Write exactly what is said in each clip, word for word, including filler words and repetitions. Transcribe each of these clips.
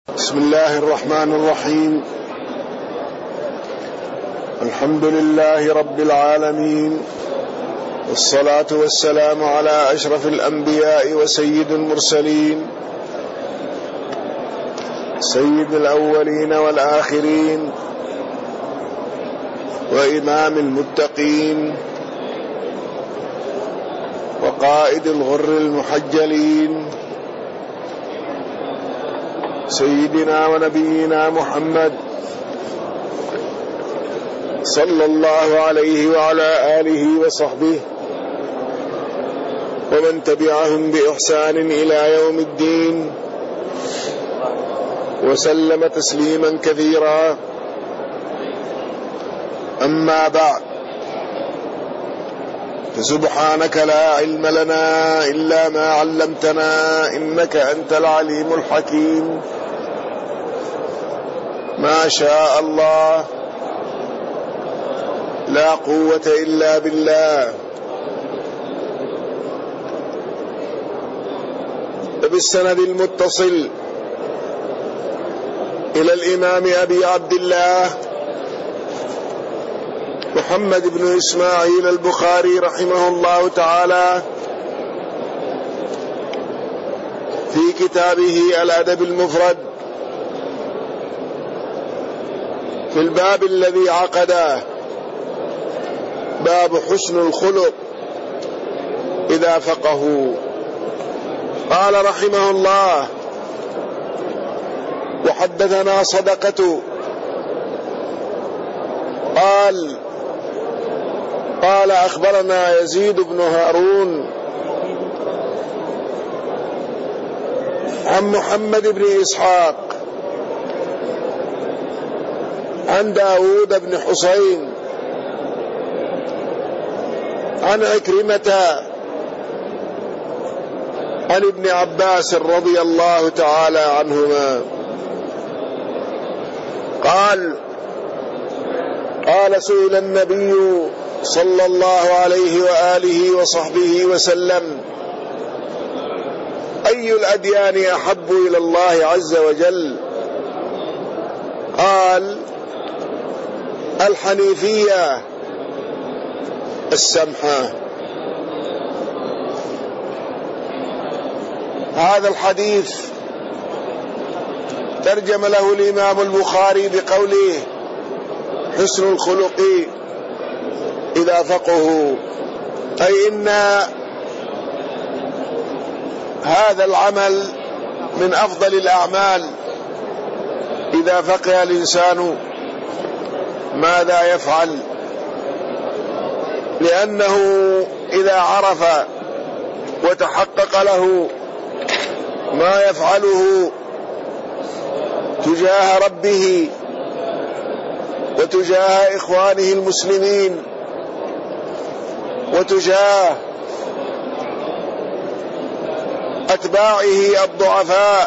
بسم الله الرحمن الرحيم. الحمد لله رب العالمين، والصلاة والسلام على أشرف الأنبياء وسيد المرسلين، سيد الأولين والآخرين، وإمام المتقين، وقائد الغر المحجلين، سيدنا ونبينا محمد صلى الله عليه وعلى آله وصحبه ومن تبعهم بإحسان إلى يوم الدين، وسلم تسليما كثيرا. أما بعد، فسبحانك لا علم لنا إلا ما علمتنا إنك أنت العليم الحكيم. ما شاء الله، لا قوة إلا بالله. وبالسند المتصل إلى الإمام أبي عبد الله محمد بن إسماعيل البخاري رحمه الله تعالى في كتابه الأدب المفرد في الباب الذي عقده، باب حسن الخلق إذا فقهوا. قال رحمه الله: وحدثنا صدقة قال قال أخبرنا يزيد بن هارون عن محمد بن إسحاق عن داود بن حسين عن عكرمة عن ابن عباس رضي الله تعالى عنهما قال: قال سئل النبي صلى الله عليه وآله وصحبه وسلم: أي الأديان أحب إلى الله عز وجل؟ قال: الحنيفية السمحة. هذا الحديث ترجم له الإمام البخاري بقوله: حسن الخلق إذا فقهوا، أي إن هذا العمل من أفضل الأعمال إذا فقه الإنسان ماذا يفعل، لأنه إذا عرف وتحقق له ما يفعله تجاه ربه وتجاه إخوانه المسلمين وتجاه أتباعه الضعفاء،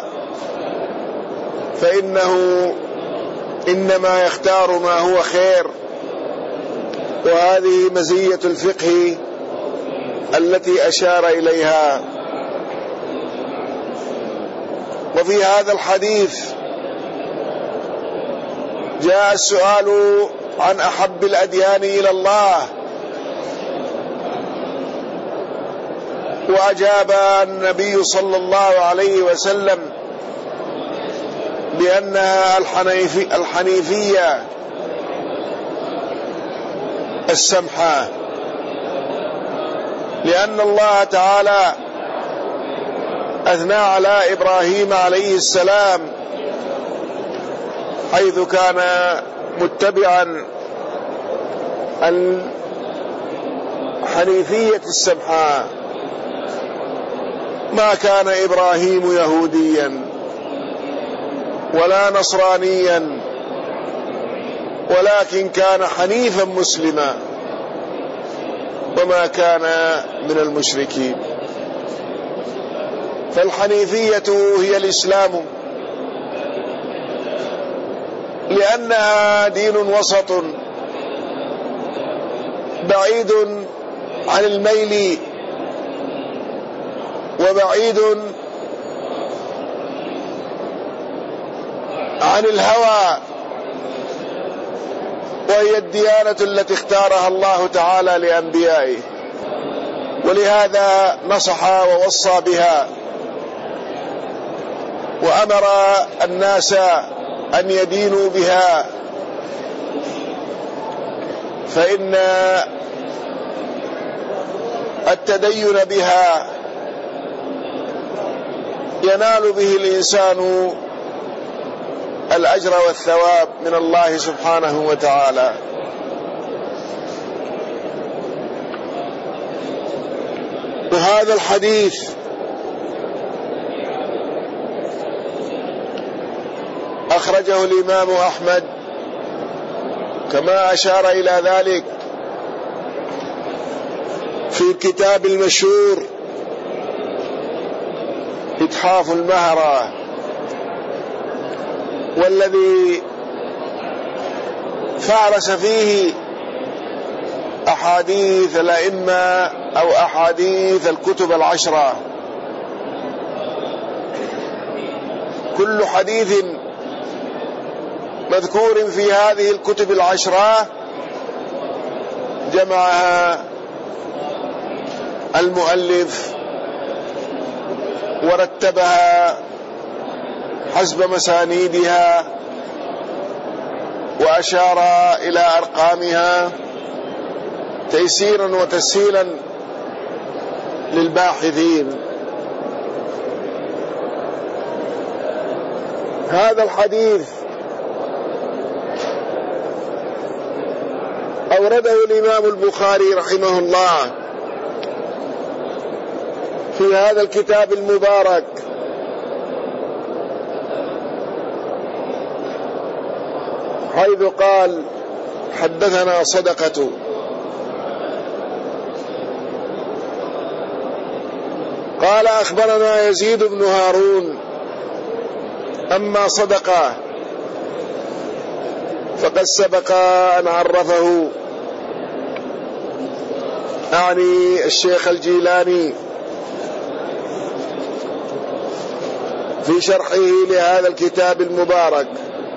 فإنه إنما يختار ما هو خير. وهذه مزية الفقه التي أشار إليها. وفي هذا الحديث جاء السؤال عن أحب الأديان إلى الله، وأجاب النبي صلى الله عليه وسلم بأنها الحنيفي الحنيفية السمحة، لأن الله تعالى أثنى على إبراهيم عليه السلام حيث كان متبعا الحنيفية السمحة. ما كان إبراهيم يهوديا ولا نصرانيا، ولكن كان حنيفا مسلما وما كان من المشركين. فالحنيفية هي الإسلام، لأنها دين وسط بعيد عن الميل وبعيد عن الهوى، وهي الديانة التي اختارها الله تعالى لأنبيائه، ولهذا نصح ووصى بها وأمر الناس أن يدينوا بها، فإن التدين بها ينال به الإنسان الأجر والثواب من الله سبحانه وتعالى. وهذا الحديث أخرجه الإمام أحمد كما أشار إلى ذلك في الكتاب المشهور إتحاف المهرة، والذي فارس فيه أحاديث الأئمة أو أحاديث الكتب العشرة. كل حديث مذكور في هذه الكتب العشرة جمعها المؤلف ورتبها حسب مسانيدها وأشار إلى أرقامها تيسيرا وتسهيلا للباحثين. هذا الحديث أورده الإمام البخاري رحمه الله في هذا الكتاب المبارك، حيث قال: حدثنا صدقة قال أخبرنا يزيد بن هارون. أما صدقة فقد سبق أن عرفه، أعني الشيخ الجيلاني في شرحه لهذا الكتاب المبارك.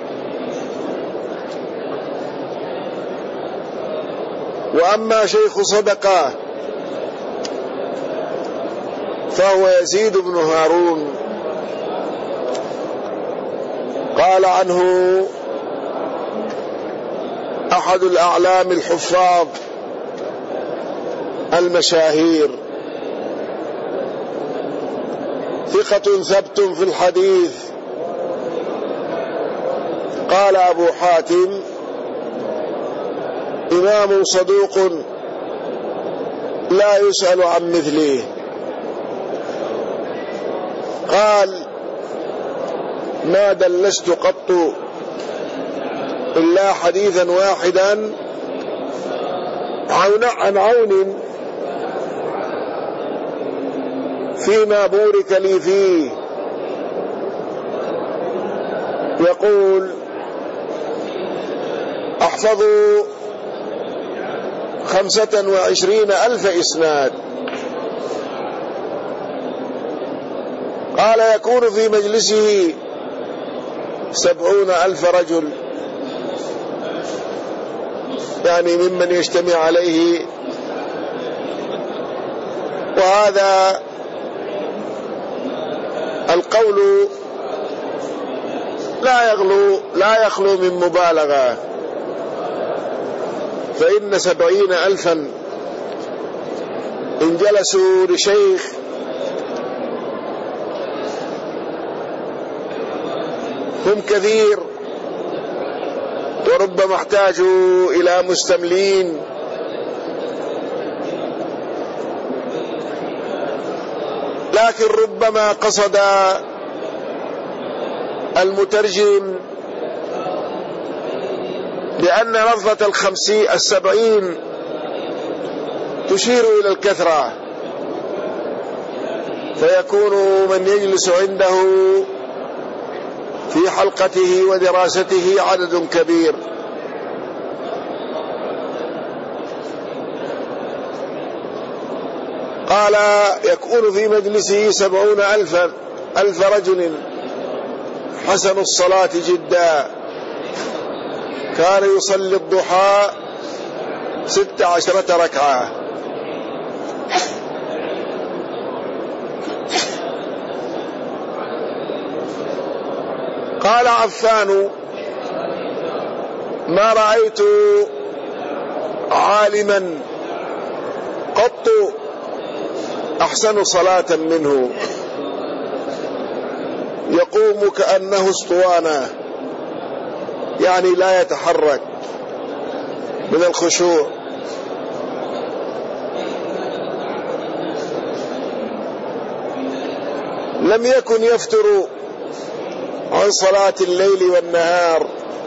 وأما شيخ صدقة فهو يزيد بن هارون، قال عنه أحد الأعلام الحفاظ المشاهير، ثقة ثبت في الحديث. قال أبو حاتم: إمام صدوق لا يسأل عن مثله. قال: ما دلست قط إلا حديثا واحدا عن عون فيما بورك لي فيه، يقول: أحفظ خمسة وعشرين ألف إسناد. قال: يكون في مجلسه سبعون ألف رجل، يعني ممن يجتمع عليه. وهذا القول لا يغلو لا يخلو من مبالغة، فإن سبعين ألفا إن جلسوا لشيخ هم كثير، وربما احتاجوا إلى مستملين، لكن ربما قصد المترجم لأن لفظة الخمسين السبعين تشير إلى الكثرة، فيكون من يجلس عنده في حلقته ودراسته عدد كبير. قال: يكون في مجلسه سبعون ألف ألف رجل، حسن الصلاة جدا، كان يصلي الضحى ست عشرة ركعة. قال عفان: ما رأيت عالما قط أحسن صلاة منه، يقوم كأنه اسطوانة، يعني لا يتحرك من الخشوع. لم يكن يفتر عن صلاة الليل والنهار،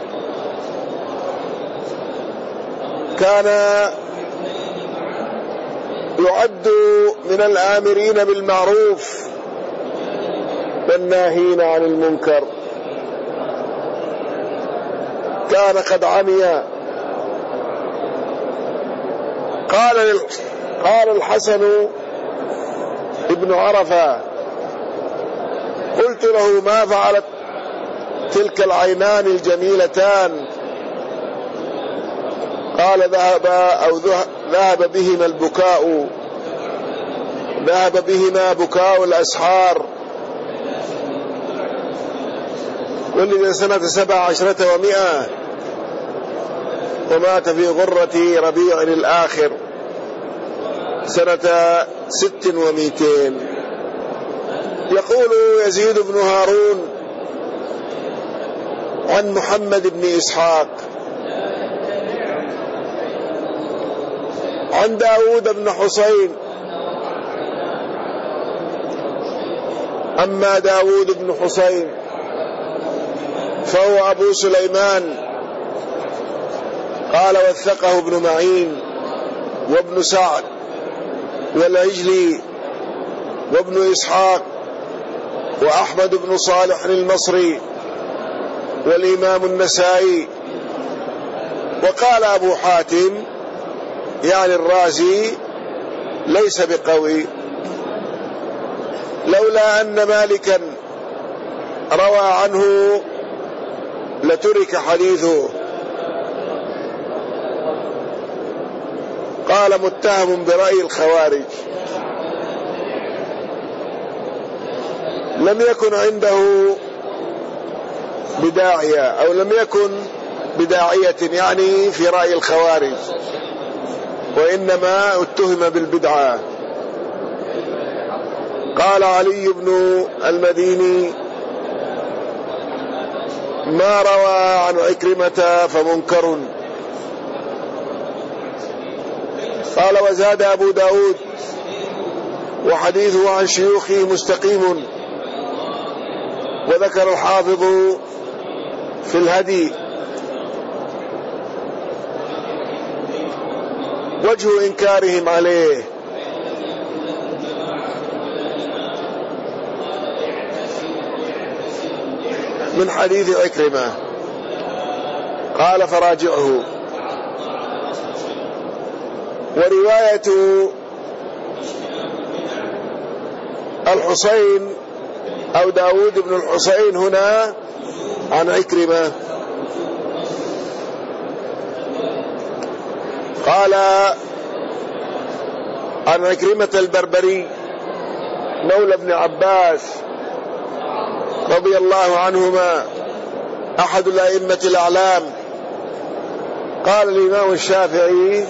كان يعد من الآمرين بالمعروف والناهين عن المنكر. كان قد عمي. قال قال الحسن ابن عرفة: قلت له: ما فعلت تلك العينان الجميلتان؟ قال: ذهب أو ذهب بهما البكاء، ذهب بهما بكاء الأسحار. ولد سنة سبع عشرة ومئة، ومات في غرة ربيع الآخر سنة ست ومئتين. يقول يزيد بن هارون عن محمد بن إسحاق عن داود بن حسين: أما داود بن حسين فهو أبو سليمان. قال: وثقه ابن معين وابن سعد والعجلي وابن إسحاق وأحمد بن صالح المصري والإمام النسائي. وقال أبو حاتم يعني الرازي: ليس بقوي، لولا أن مالكا روى عنه لترك حديثه. قال: متهم برأي الخوارج. لم يكن عنده بداعية، أو لم يكن بداعية يعني في رأي الخوارج، وإنما اتهم بالبدعة. قال علي بن المديني: ما روى عن عكرمة فمنكر. قال: وزاد أبو داود: وحديثه عن شيوخه مستقيم. وذكر الحافظ في الهدي: وجه إنكارهم عليه من حديث عكرمة. قال: فراجعه. ورواية الحسين أو داود بن الحسين هنا عن عكرمة. قال: عن عكرمة البربري مولى ابن عباس رضي الله عنهما، أحد الأئمة الأعلام. قال الإمام الشافعي: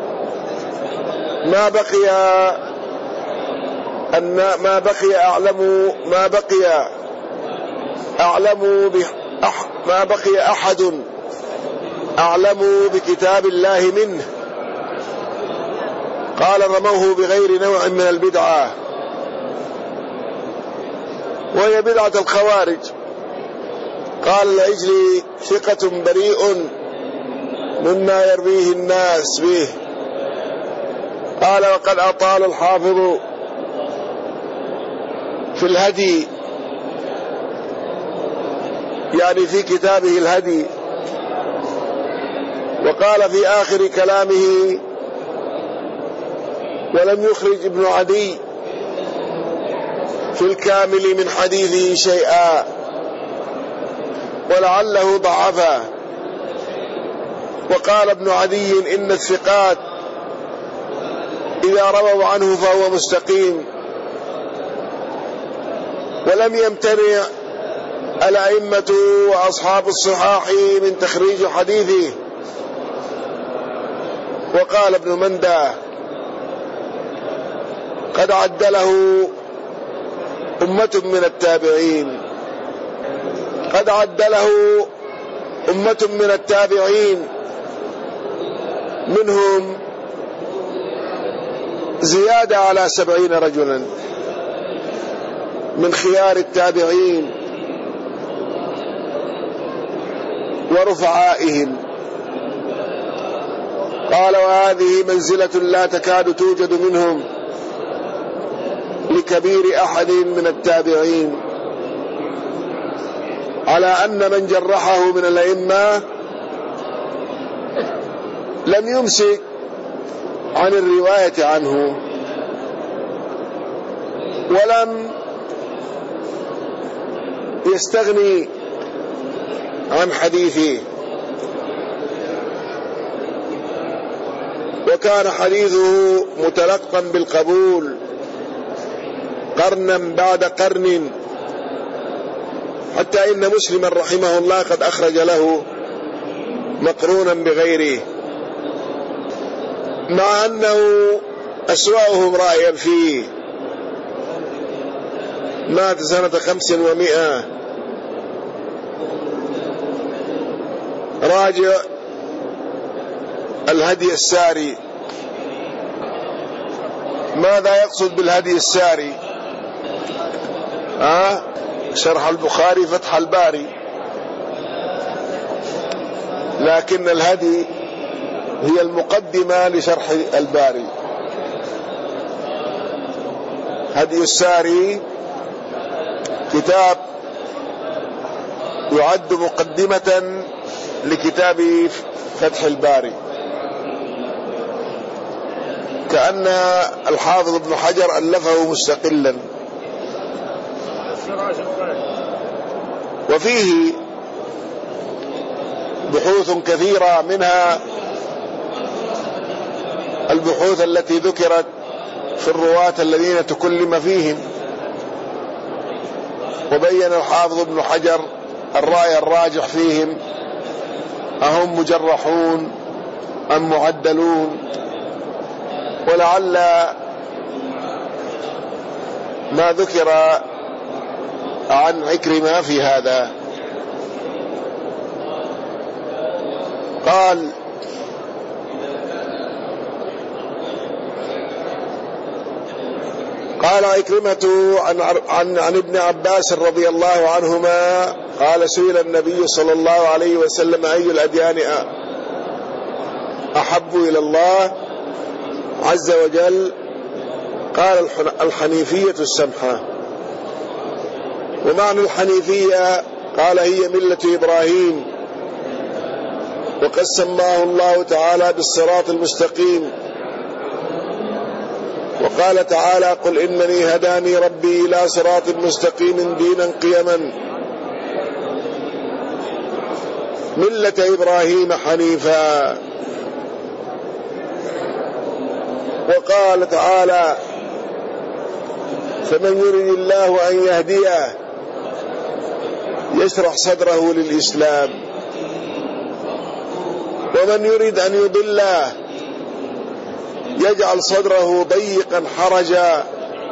ما بقي أن ما بقي أعلم ما بقي أعلم بأح ما بقي أحد أعلم بكتاب الله منه. قال: رموه بغير نوع من البدعة، وهي بدعة الخوارج. قال العجلي: ثقة بريء مما يرويه الناس به. قال: وقد أطال الحافظ في الهدي، يعني في كتابه الهدي. وقال في آخر كلامه: ولم يخرج ابن عدي في الكامل من حديثه شيئا. ولعله ضعفه. وقال ابن عدي إن الثقات إذا رووا عنه فهو مستقيم، ولم يمتنع الأئمة وأصحاب الصحاح من تخريج حديثه. وقال ابن مندى قد عدله أمة من التابعين قد عدله أمة من التابعين منهم زيادة على سبعين رجلا من خيار التابعين ورفعائهم. قال وهذه منزلة لا تكاد توجد منهم لكبير أحد من التابعين، على أن من جرحه من الأئمة لم يمسك عن الرواية عنه ولم يستغني عن حديثه، وكان حديثه متلقا بالقبول قرنا بعد قرن، حتى إن مسلما رحمه الله قد أخرج له مقرونا بغيره، مع أنه أسوأهم رأيا فيه. مات سنة خمس ومائة. راجع الهدي الساري. ماذا يقصد بالهدي الساري؟ آه شرح البخاري فتح الباري، لكن الهدي هي المقدمة لشرح الباري. هدي الساري كتاب يعد مقدمة لكتاب فتح الباري، كأن الحافظ ابن حجر ألفه مستقلا. وفيه بحوث كثيرة، منها البحوث التي ذكرت في الرواة الذين تكلم فيهم، وبين الحافظ ابن حجر الرأي الراجح فيهم، أهم مجرحون أم معدلون. ولعل ما ذكر عن عكرمة في هذا. قال قال عكرمة عن, عن, عن ابن عباس رضي الله عنهما قال سئل النبي صلى الله عليه وسلم أي الأديان أحب إلى الله عز وجل؟ قال الحنيفية السمحة. ومعنى الحنيفية قال هي ملة إبراهيم، وقد سماه الله تعالى بالصراط المستقيم، وقال تعالى قل إنني هداني ربي إلى صراط مستقيم دينا قيما ملة إبراهيم حنيفا. وقال تعالى فمن يريد الله أن يهديه يشرح صدره للإسلام، ومن يريد أن يضله يجعل صدره ضيقا حرجا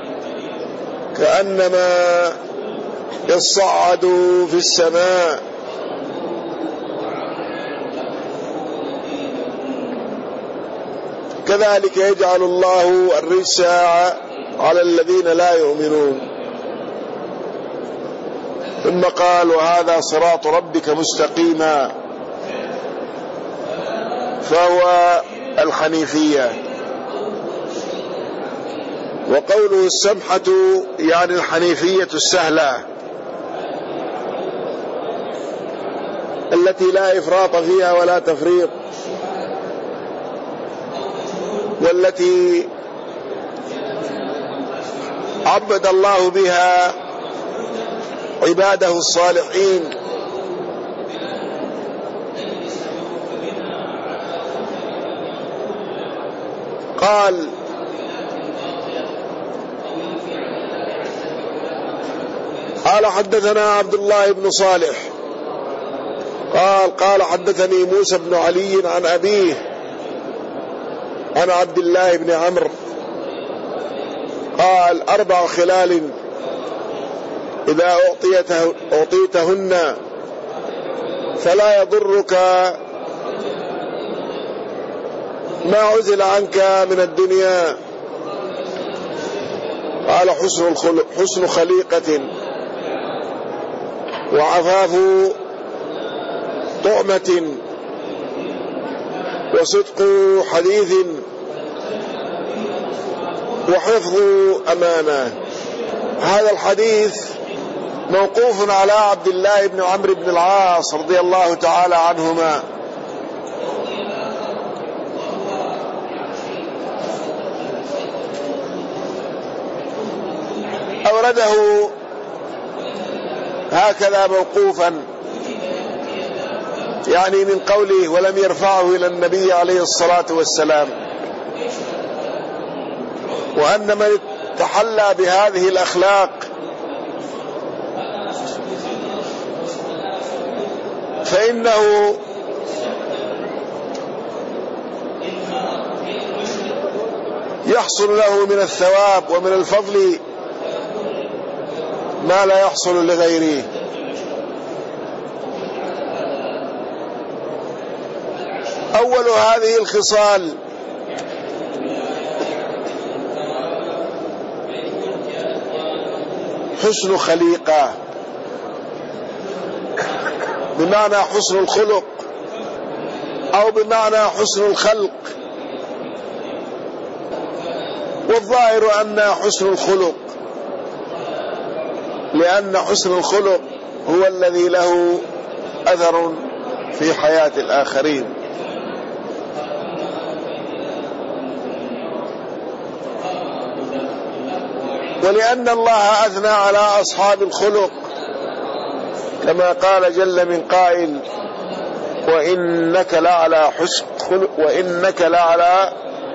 كأنما يصعد في السماء. كذلك يجعل الله الرجس على الذين لا يؤمنون. ثم قال وهذا صراط ربك مستقيما، فهو الحنيفية. وقوله السمحة يعني الحنيفية السهلة التي لا إفراط فيها ولا تفريط، والتي عبد الله بها عباده الصالحين قال: قال حدثنا عبد الله بن صالح قال قال حدثني موسى بن علي عن أبيه عن عبد الله بن عمرو قال: أربع خلال إذا أعطيته أعطيتهن فلا يضرك ما عزل عنك من الدنيا. قال: حسن الخلق حسن خليقة، وعفاف طعمة، وصدق حديث، وحفظ أمانة. هذا الحديث موقوف على عبد الله بن عمرو بن العاص رضي الله تعالى عنهما. أورده هكذا موقوفا، يعني من قوله، ولم يرفعه إلى النبي عليه الصلاة والسلام. وأن من تحلى بهذه الأخلاق فإنه يحصل له من الثواب ومن الفضل ما لا يحصل لغيره. أول هذه الخصال حسن خليقة، بمعنى حسن الخلق، أو بمعنى حسن الخلق، والظاهر أن حسن الخلق، لأن حسن الخلق هو الذي له أثر في حياة الآخرين. ولأن الله أثنى على أصحاب الخلق كما قال جل من قائل: وإنك لعلى حسن خلق وإنك لعلى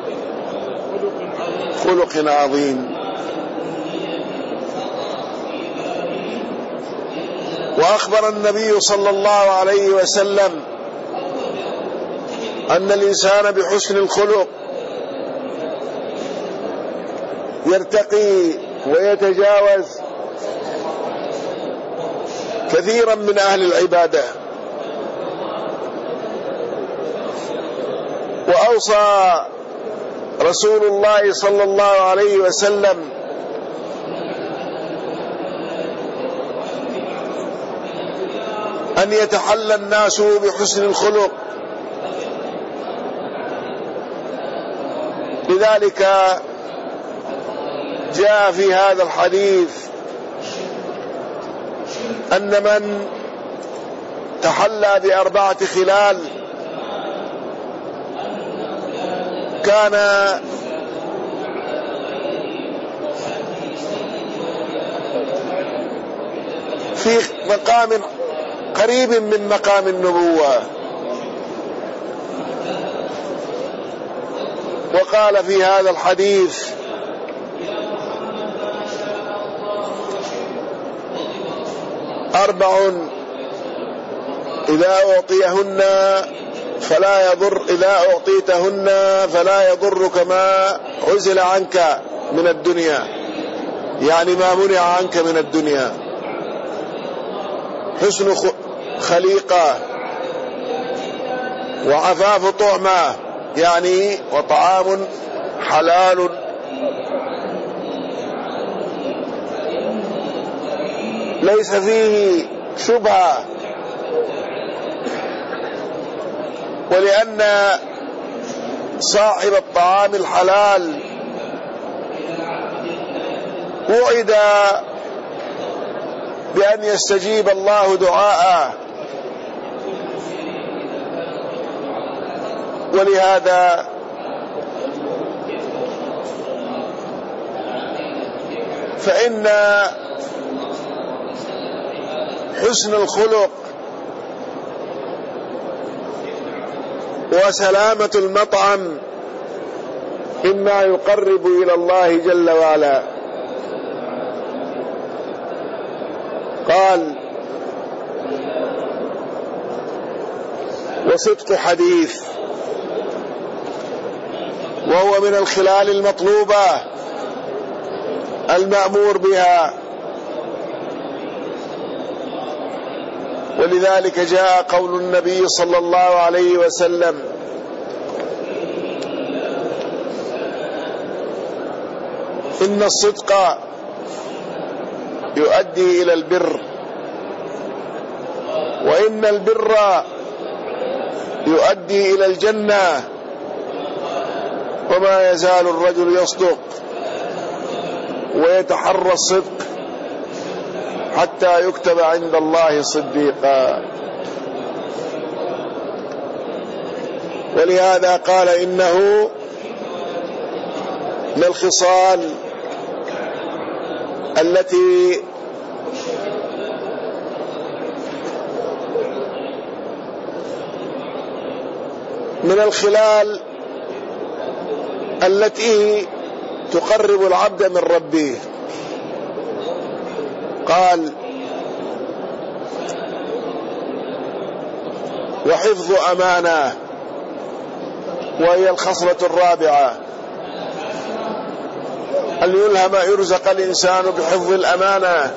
خلق عظيم. وأخبر النبي صلى الله عليه وسلم أن الإنسان بحسن الخلق يرتقي ويتجاوز كثيرا من أهل العبادة. وأوصى رسول الله صلى الله عليه وسلم أن يتحلى الناس بحسن الخلق، لذلك جاء في هذا الحديث أن من تحلى بأربعة خلال كان في مقام قريب من مقام النبوة. وقال في هذا الحديث: أربع إذا أعطيهن فلا يضر إذا أعطيتهن فلا يضرك ما عزل عنك من الدنيا، يعني ما منع عنك من الدنيا. حسن خليقة، وعفاف طعمة، يعني وطعام حلال، ليس فيه شبهة. ولأن صاحب الطعام الحلال وعد بأن يستجيب الله دعاءه، ولهذا فإن حسن الخلق وسلامة المطعم مما يقرب إلى الله جل وعلا. قال: وصدق حديث، وهو من الخلال المطلوبة المأمور بها، ولذلك جاء قول النبي صلى الله عليه وسلم: إن الصدق يؤدي إلى البر، وإن البر يؤدي إلى الجنة، وما يزال الرجل يصدق ويتحرى الصدق حتى يكتب عند الله صديقا. ولهذا قال: إنه من الخصال التي من الخلال التي تقرب العبد من ربه. قال: وحفظ أمانة، وهي الخصلة الرابعة، أن يلهم يرزق الإنسان بحفظ الأمانة،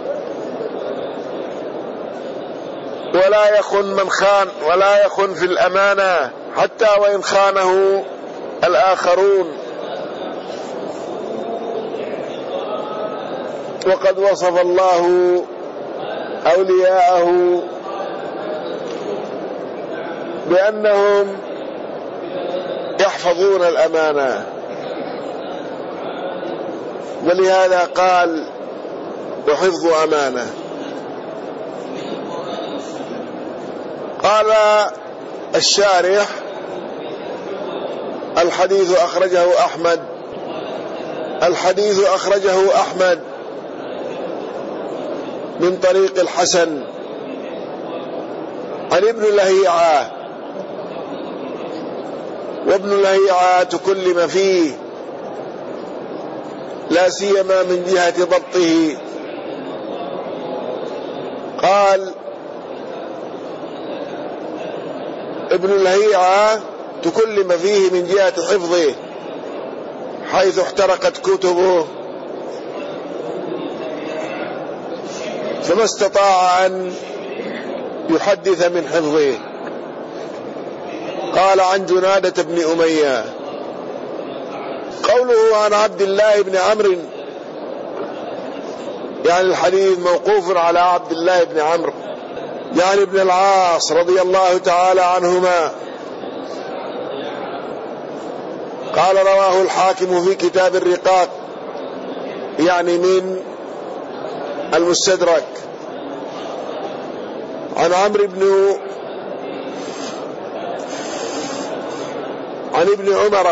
ولا يخن من خان، ولا يخن في الأمانة حتى وإن خانه الآخرون. وقد وصف الله أولياءه بأنهم يحفظون الأمانة، ولهذا قال: وحفظ أمانة. قال الشارح: الحديث أخرجه أحمد الحديث أخرجه أحمد من طريق الحسن عن ابن لهيعة، وابن لهيعة تكلم فيه، لا سيما من جهة ضبطه. قال ابن لهيعة تكلم فيه من جهة حفظه، حيث احترقت كتبه فما استطاع أن يحدث من حفظه. قال: عن جنادة بن أمية. قوله عن عبد الله بن عمرو، يعني الحديث موقوف على عبد الله بن عمرو يعني ابن العاص رضي الله تعالى عنهما. قال: رواه الحاكم في كتاب الرقاق، يعني من المستدرك، عن عمرو بن عن ابن عمر،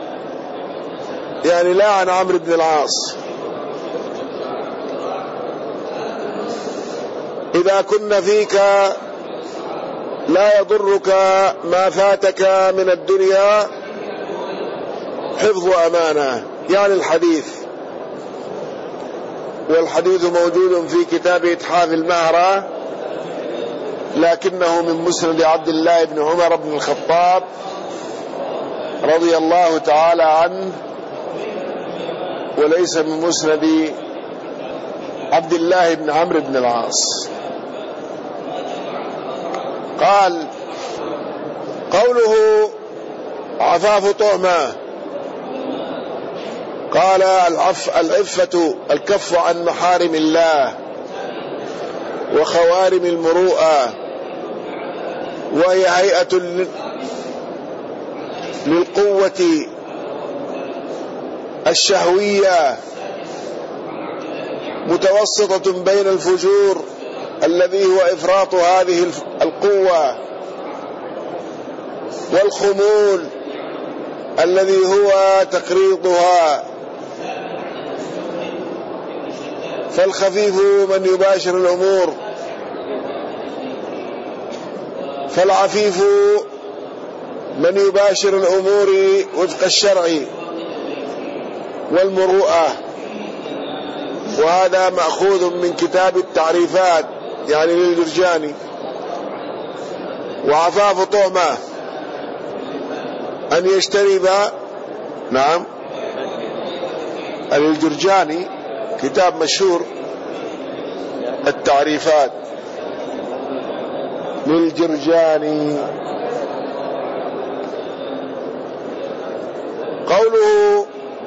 يعني لا عن عمرو بن العاص. إذا كن فيك لا يضرك ما فاتك من الدنيا حفظ أمانة، يعني الحديث. والحديث موجود في كتاب إتحاف المهرة، لكنه من مسند عبد الله بن عمر بن الخطاب رضي الله تعالى عنه، وليس من مسند عبد الله بن عمرو بن العاص. قال: قوله عفاف طعمة، قال: العف العفة الكف عن محارم الله وخوارم المروءة، وهي هيئة للقوة الشهوية متوسطة بين الفجور الذي هو إفراط هذه القوة، والخمول الذي هو تقريضها. فالخفيف من يباشر الأمور، فالعفيف من يباشر الأمور وفق الشرع والمروءة، وهذا مأخوذ من كتاب التعريفات يعني للجرجاني. وعفاف طعمة أن يجتنب، نعم، للجرجاني كتاب مشهور التعريفات للجرجاني. قوله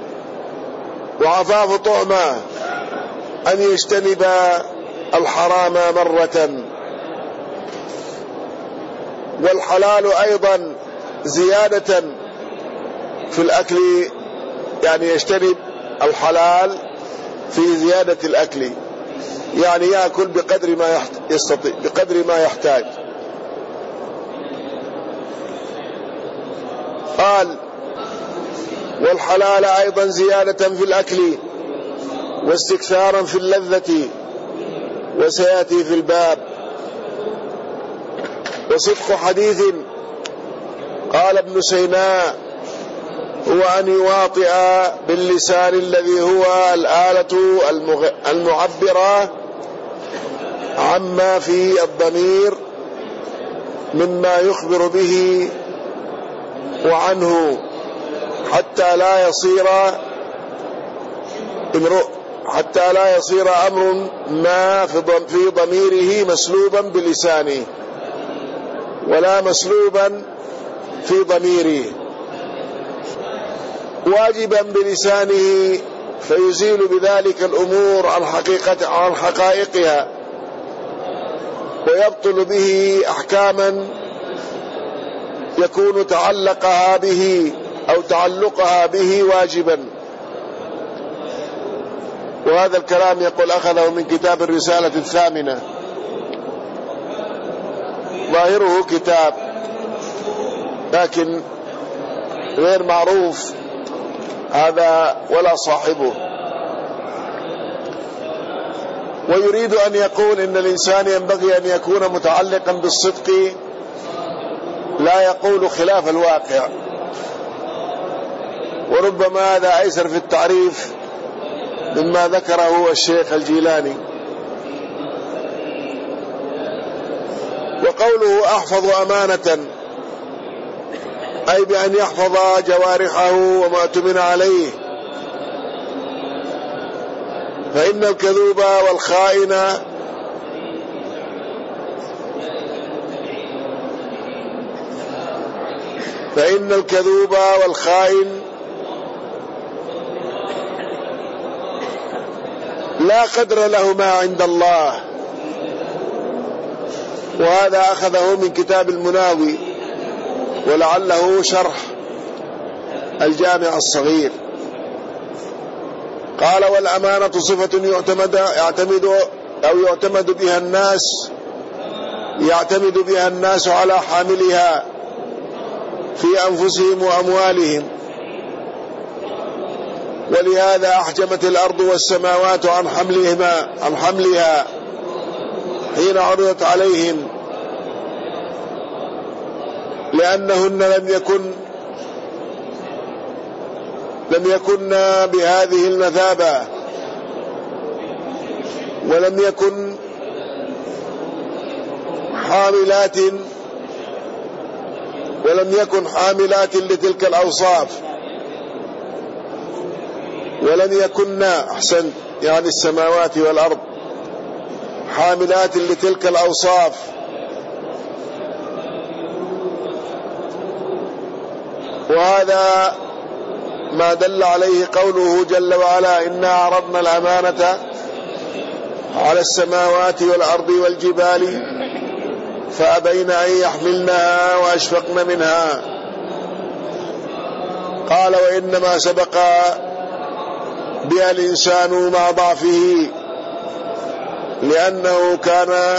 وعفاف طعمة أن يجتنب الحرام مرة، والحلال أيضا زيادة في الأكل، يعني يجتنب الحلال في زيادة الأكل، يعني يأكل بقدر ما يستطيع، بقدر ما يحتاج. قال والحلال أيضا زيادة في الأكل واستكثارا في اللذة، وسيأتي في الباب. وصدق حديث قال ابن سيناء هو أن يواطئ باللسان الذي هو الآلة المعبرة عما في الضمير مما يخبر به وعنه، حتى لا يصير حتى لا يصير أمر ما في ضميره مسلوبا بلسانه ولا مسلوبا في ضميره، واجبا بلسانه، فيزيل بذلك الأمور عن حقيقة عن حقائقها، ويبطل به أحكاما يكون تعلقها به أو تعلقها به واجبا. وهذا الكلام يقول أخذه من كتاب الرسالة الثامنة، ظاهره كتاب لكن غير معروف هذا ولا صاحبه. ويريد أن يقول إن الإنسان ينبغي أن يكون متعلقا بالصدق، لا يقول خلاف الواقع، وربما هذا أيسر في التعريف مما ذكره الشيخ الجيلاني. وقوله أحفظ أمانة أي بأن يحفظ جوارحه وما اؤتمن عليه، فإن الكذوب والخائن فإن الكذوب والخائن لا قدر لهما عند الله. وهذا أخذه من كتاب المناوي، ولعله شرح الجامع الصغير. قال والأمانة صفة يعتمد يعتمد أو يعتمد بها الناس يعتمد بها الناس على حاملها في أنفسهم وأموالهم، ولهذا أحجمت الأرض والسماوات عن حملهما عن حملها حين عرضت عليهم، لأنهن لم يكن لم يكن بهذه المثابة، ولم يكن حاملات ولم يكن حاملات لتلك الأوصاف، ولم يكن أحسن يعني السماوات والأرض حاملات لتلك الأوصاف. وهذا ما دل عليه قوله جل وعلا إنا عرضنا الأمانة على السماوات والأرض والجبال فأبين أن يحملنها وأشفقن منها. قال وإنما سبق بها الإنسان مع ضعفه، لأنه كان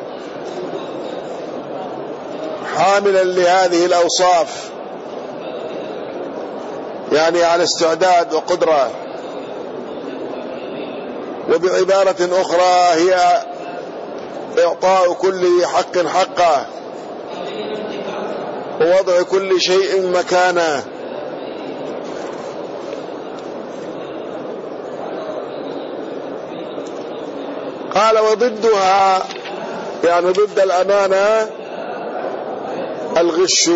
حاملا لهذه الأوصاف، يعني على استعداد وقدرة. وبعبارة أخرى هي إعطاء كل حق حقه ووضع كل شيء مكانه. قال وضدها يعني ضد الأمانة الغش،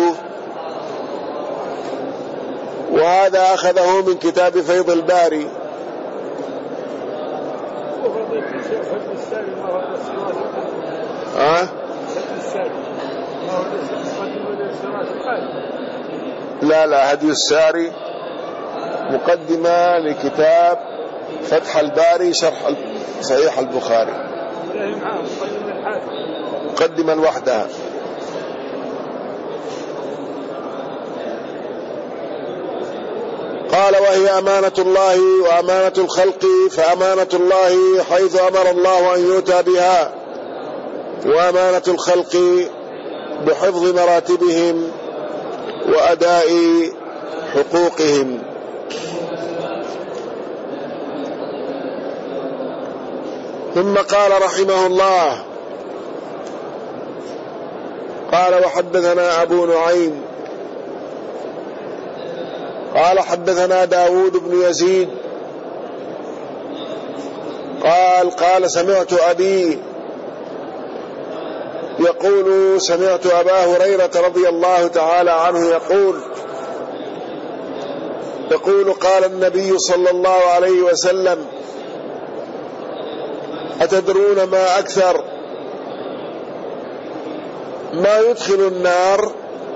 وهذا أخذه من كتاب فيض الباري. أه؟ لا لا، هدي الساري مقدمة لكتاب فتح الباري شرح صحيح البخاري، مقدمة لوحدها. قال وهي أمانة الله وأمانة الخلق، فأمانة الله حيث أمر الله أن يؤتى بها، وأمانة الخلق بحفظ مراتبهم وأداء حقوقهم. ثم قال رحمه الله قال وحدثنا أبو نعيم قال حدثنا داود بن يزيد قال قال سمعت أبي يقول سمعت أبا هريرة رضي الله تعالى عنه يقول يقول قال النبي صلى الله عليه وسلم أتدرون ما أكثر ما يدخل النار؟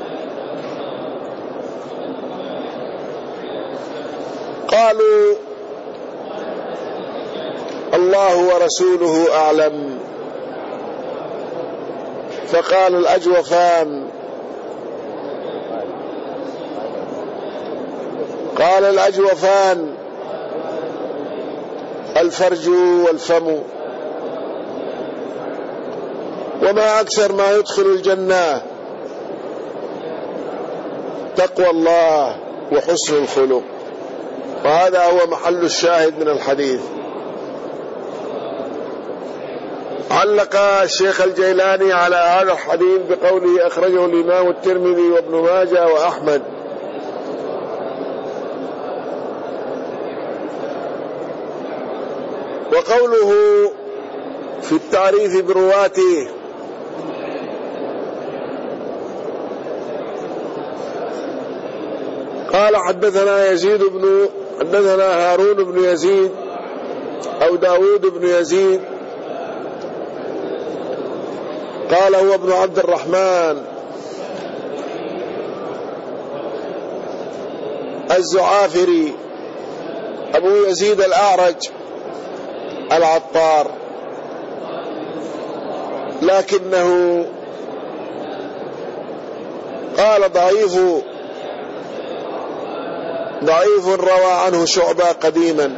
قالوا الله ورسوله أعلم. فقال الأجوفان قال الأجوفان الفرج والفم. وما أكثر ما يدخل الجنة؟ تقوى الله وحسن الخلق. وهذا هو محل الشاهد من الحديث. علق الشيخ الجيلاني على هذا الحديث بقوله أخرجه الإمام الترمذي وابن ماجه وأحمد. وقوله في التعريف برواته قال حدثنا يزيد بن حدثنا هارون بن يزيد أو داود بن يزيد قال هو ابن عبد الرحمن الزعافري أبو يزيد الأعرج العطار، لكنه قال ضعيف ضعيف روى عنه شعبة قديما،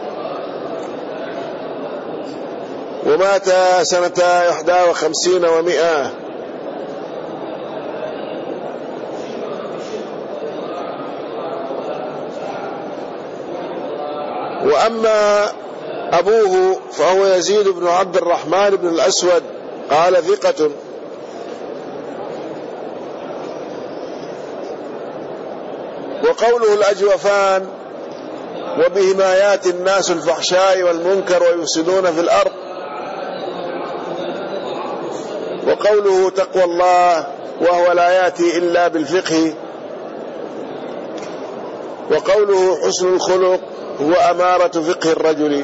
ومات سنة إحدى وخمسين ومئة. وأما أبوه فهو يزيد بن عبد الرحمن بن الأسود قال ثقة. وقوله الأجوفان وبهما ياتي الناس الفحشاء والمنكر ويفسدون في الأرض. وقوله تقوى الله وهو لا ياتي إلا بالفقه. وقوله حسن الخلق هو أمارة فقه الرجل.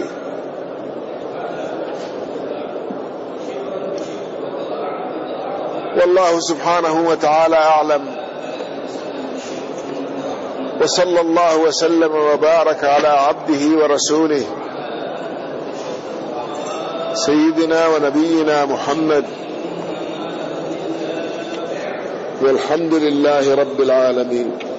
والله سبحانه وتعالى أعلم، وصلى الله وسلم وبارك على عبده ورسوله سيدنا ونبينا محمد، والحمد لله رب العالمين.